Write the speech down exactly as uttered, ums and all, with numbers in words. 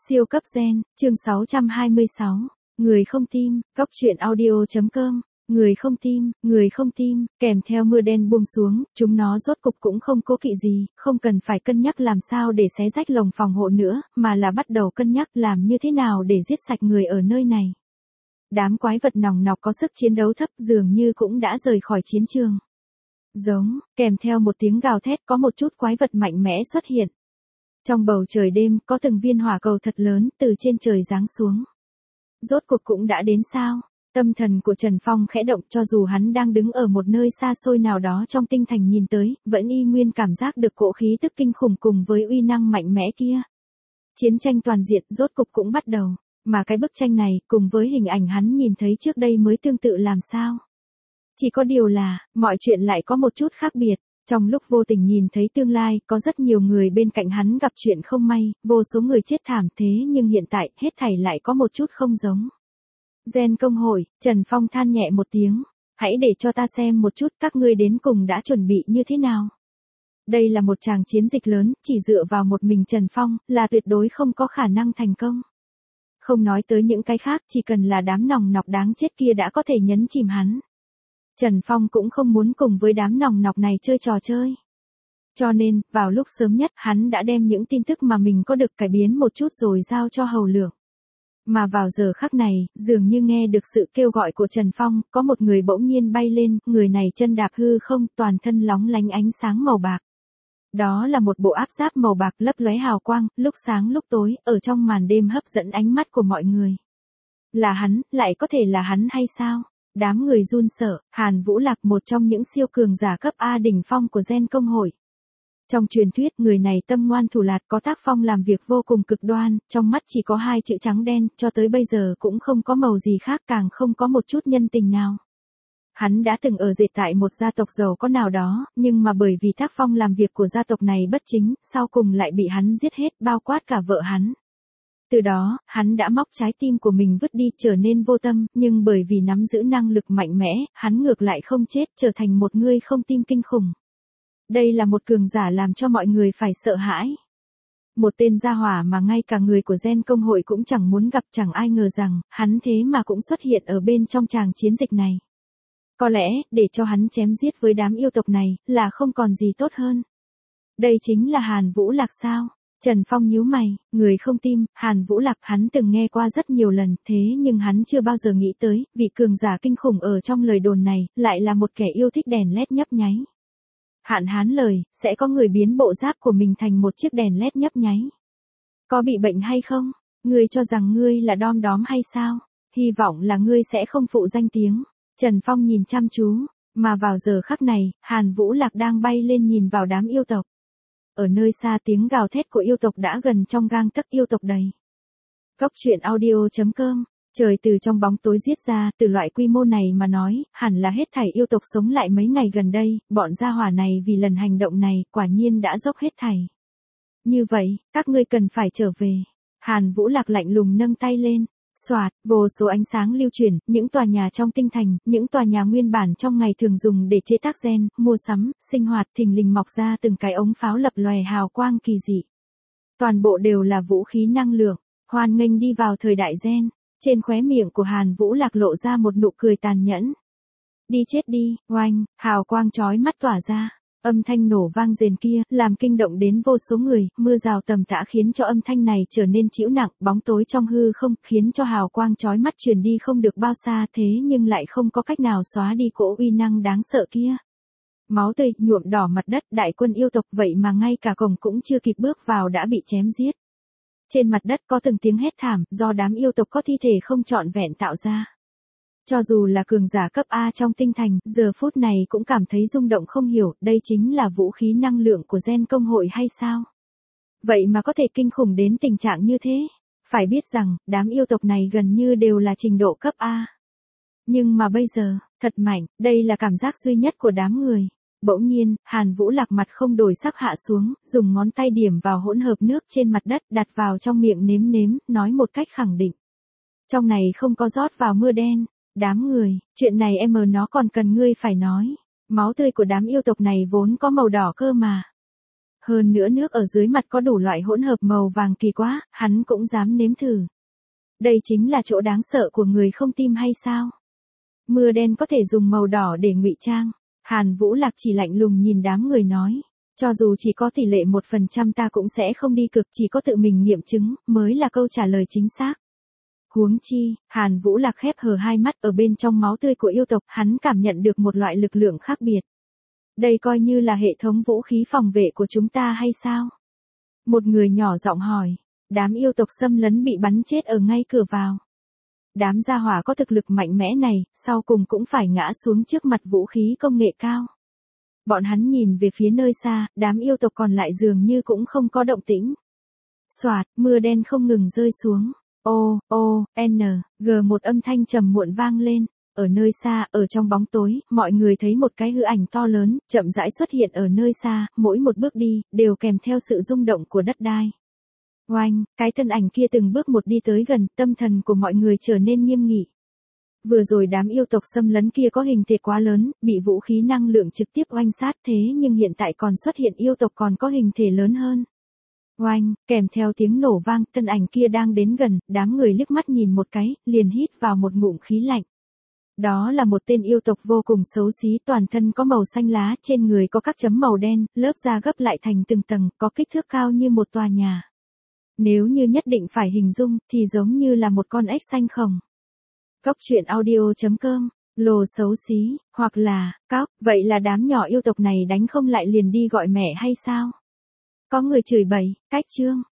Siêu cấp gen, chương sáu trăm hai mươi sáu. Người không tim, cóc truyện audio.com. Người không tim, người không tim, kèm theo mưa đen buông xuống, chúng nó rốt cục cũng không cố kỵ gì, không cần phải cân nhắc làm sao để xé rách lồng phòng hộ nữa, mà là bắt đầu cân nhắc làm như thế nào để giết sạch người ở nơi này. Đám quái vật nòng nọc có sức chiến đấu thấp dường như cũng đã rời khỏi chiến trường. Giống, kèm theo một tiếng gào thét có một chút quái vật mạnh mẽ xuất hiện. Trong bầu trời đêm có từng viên hỏa cầu thật lớn từ trên trời giáng xuống. Rốt cuộc cũng đã đến sao? Tâm thần của Trần Phong khẽ động, cho dù hắn đang đứng ở một nơi xa xôi nào đó trong tinh thành nhìn tới, vẫn y nguyên cảm giác được cỗ khí tức kinh khủng cùng với uy năng mạnh mẽ kia. Chiến tranh toàn diện rốt cục cũng bắt đầu, mà cái bức tranh này cùng với hình ảnh hắn nhìn thấy trước đây mới tương tự làm sao. Chỉ có điều là, mọi chuyện lại có một chút khác biệt. Trong lúc vô tình nhìn thấy tương lai, có rất nhiều người bên cạnh hắn gặp chuyện không may, vô số người chết thảm thế nhưng hiện tại, hết thảy lại có một chút không giống. Gen công hội, Trần Phong than nhẹ một tiếng, hãy để cho ta xem một chút các ngươi đến cùng đã chuẩn bị như thế nào. Đây là một tràng chiến dịch lớn, chỉ dựa vào một mình Trần Phong, là tuyệt đối không có khả năng thành công. Không nói tới những cái khác, chỉ cần là đám nòng nọc đáng chết kia đã có thể nhấn chìm hắn. Trần Phong cũng không muốn cùng với đám nòng nọc này chơi trò chơi. Cho nên, vào lúc sớm nhất, hắn đã đem những tin tức mà mình có được cải biến một chút rồi giao cho Hầu Lượng. Mà vào giờ khắc này, dường như nghe được sự kêu gọi của Trần Phong, có một người bỗng nhiên bay lên, người này chân đạp hư không, toàn thân lóng lánh ánh sáng màu bạc. Đó là một bộ áp giáp màu bạc lấp lóe hào quang, lúc sáng lúc tối, ở trong màn đêm hấp dẫn ánh mắt của mọi người. Là hắn, lại có thể là hắn hay sao? Đám người run sợ, Hàn Vũ Lạc một trong những siêu cường giả cấp A đỉnh phong của Gen công hội. Trong truyền thuyết, người này tâm ngoan thủ lạt, có tác phong làm việc vô cùng cực đoan, trong mắt chỉ có hai chữ trắng đen, cho tới bây giờ cũng không có màu gì khác, càng không có một chút nhân tình nào. Hắn đã từng ở dệt tại một gia tộc giàu có nào đó, nhưng mà bởi vì tác phong làm việc của gia tộc này bất chính, sau cùng lại bị hắn giết hết, bao quát cả vợ hắn. Từ đó, hắn đã móc trái tim của mình vứt đi, trở nên vô tâm, nhưng bởi vì nắm giữ năng lực mạnh mẽ, hắn ngược lại không chết, trở thành một người không tim kinh khủng. Đây là một cường giả làm cho mọi người phải sợ hãi. Một tên gia hỏa mà ngay cả người của Gen công hội cũng chẳng muốn gặp, chẳng ai ngờ rằng, hắn thế mà cũng xuất hiện ở bên trong tràng chiến dịch này. Có lẽ, để cho hắn chém giết với đám yêu tộc này, là không còn gì tốt hơn. Đây chính là Hàn Vũ Lạc sao? Trần Phong nhíu mày, người không tim, Hàn Vũ Lạc hắn từng nghe qua rất nhiều lần, thế nhưng hắn chưa bao giờ nghĩ tới, vị cường giả kinh khủng ở trong lời đồn này, lại là một kẻ yêu thích đèn led nhấp nháy. Hạn hán lời, sẽ có người biến bộ giáp của mình thành một chiếc đèn led nhấp nháy. Có bị bệnh hay không? Ngươi cho rằng ngươi là đom đóm hay sao? Hy vọng là ngươi sẽ không phụ danh tiếng. Trần Phong nhìn chăm chú, mà vào giờ khắc này, Hàn Vũ Lạc đang bay lên nhìn vào đám yêu tộc. Ở nơi xa tiếng gào thét của yêu tộc đã gần trong gang tấc, yêu tộc đầy. Cóc truyện audio.com. Trời từ trong bóng tối giết ra, từ loại quy mô này mà nói, hẳn là hết thảy yêu tộc sống lại mấy ngày gần đây, bọn gia hỏa này vì lần hành động này, quả nhiên đã dốc hết thảy. Như vậy, các ngươi cần phải trở về. Hàn Vũ Lạc lạnh lùng nâng tay lên. Xoạt, vô số ánh sáng lưu chuyển, những tòa nhà trong tinh thành, những tòa nhà nguyên bản trong ngày thường dùng để chế tác gen, mua sắm, sinh hoạt, thình lình mọc ra từng cái ống pháo lập lòe hào quang kỳ dị. Toàn bộ đều là vũ khí năng lượng, hoan nghênh đi vào thời đại gen. Trên khóe miệng của Hàn Vũ Lạc lộ ra một nụ cười tàn nhẫn. Đi chết đi, oanh, hào quang chói mắt tỏa ra. Âm thanh nổ vang rền kia, làm kinh động đến vô số người, mưa rào tầm tã khiến cho âm thanh này trở nên trĩu nặng, bóng tối trong hư không, khiến cho hào quang chói mắt truyền đi không được bao xa, thế nhưng lại không có cách nào xóa đi cỗ uy năng đáng sợ kia. Máu tươi nhuộm đỏ mặt đất, đại quân yêu tộc vậy mà ngay cả cổng cũng chưa kịp bước vào đã bị chém giết. Trên mặt đất có từng tiếng hét thảm, do đám yêu tộc có thi thể không trọn vẹn tạo ra. Cho dù là cường giả cấp A trong tinh thành, giờ phút này cũng cảm thấy rung động không hiểu, đây chính là vũ khí năng lượng của Gen công hội hay sao? Vậy mà có thể kinh khủng đến tình trạng như thế. Phải biết rằng, đám yêu tộc này gần như đều là trình độ cấp A. Nhưng mà bây giờ, thật mạnh, đây là cảm giác duy nhất của đám người. Bỗng nhiên, Hàn Vũ Lạc mặt không đổi sắc hạ xuống, dùng ngón tay điểm vào hỗn hợp nước trên mặt đất, đặt vào trong miệng nếm nếm, nói một cách khẳng định. Trong này không có rót vào mưa đen. Đám người, chuyện này em mờ nó còn cần ngươi phải nói. Máu tươi của đám yêu tộc này vốn có màu đỏ cơ mà. Hơn nữa nước ở dưới mặt có đủ loại hỗn hợp màu vàng kỳ quá, hắn cũng dám nếm thử. Đây chính là chỗ đáng sợ của người không tim hay sao? Mưa đen có thể dùng màu đỏ để ngụy trang. Hàn Vũ Lạc chỉ lạnh lùng nhìn đám người nói. Cho dù chỉ có tỷ lệ một phần trăm ta cũng sẽ không đi cực, chỉ có tự mình nghiệm chứng, mới là câu trả lời chính xác. Huống chi, Hàn Vũ Lạc khép hờ hai mắt, ở bên trong máu tươi của yêu tộc, hắn cảm nhận được một loại lực lượng khác biệt. Đây coi như là hệ thống vũ khí phòng vệ của chúng ta hay sao? Một người nhỏ giọng hỏi. Đám yêu tộc xâm lấn bị bắn chết ở ngay cửa vào. Đám gia hỏa có thực lực mạnh mẽ này, sau cùng cũng phải ngã xuống trước mặt vũ khí công nghệ cao. Bọn hắn nhìn về phía nơi xa, đám yêu tộc còn lại dường như cũng không có động tĩnh. Soạt, mưa đen không ngừng rơi xuống. O, O, N, G một âm thanh trầm muộn vang lên. Ở nơi xa, ở trong bóng tối, mọi người thấy một cái hư ảnh to lớn, chậm rãi xuất hiện ở nơi xa, mỗi một bước đi, đều kèm theo sự rung động của đất đai. Oanh, cái thân ảnh kia từng bước một đi tới gần, tâm thần của mọi người trở nên nghiêm nghị. Vừa rồi đám yêu tộc xâm lấn kia có hình thể quá lớn, bị vũ khí năng lượng trực tiếp oanh sát, thế nhưng hiện tại còn xuất hiện yêu tộc còn có hình thể lớn hơn. Oanh, kèm theo tiếng nổ vang, thân ảnh kia đang đến gần, đám người liếc mắt nhìn một cái, liền hít vào một ngụm khí lạnh. Đó là một tên yêu tộc vô cùng xấu xí, toàn thân có màu xanh lá, trên người có các chấm màu đen, lớp da gấp lại thành từng tầng, có kích thước cao như một tòa nhà. Nếu như nhất định phải hình dung, thì giống như là một con ếch xanh khổng. Cóc truyện audio chấm com, lồ xấu xí, hoặc là, cóc, vậy là đám nhỏ yêu tộc này đánh không lại liền đi gọi mẹ hay sao? Có người chửi bậy, cách chương.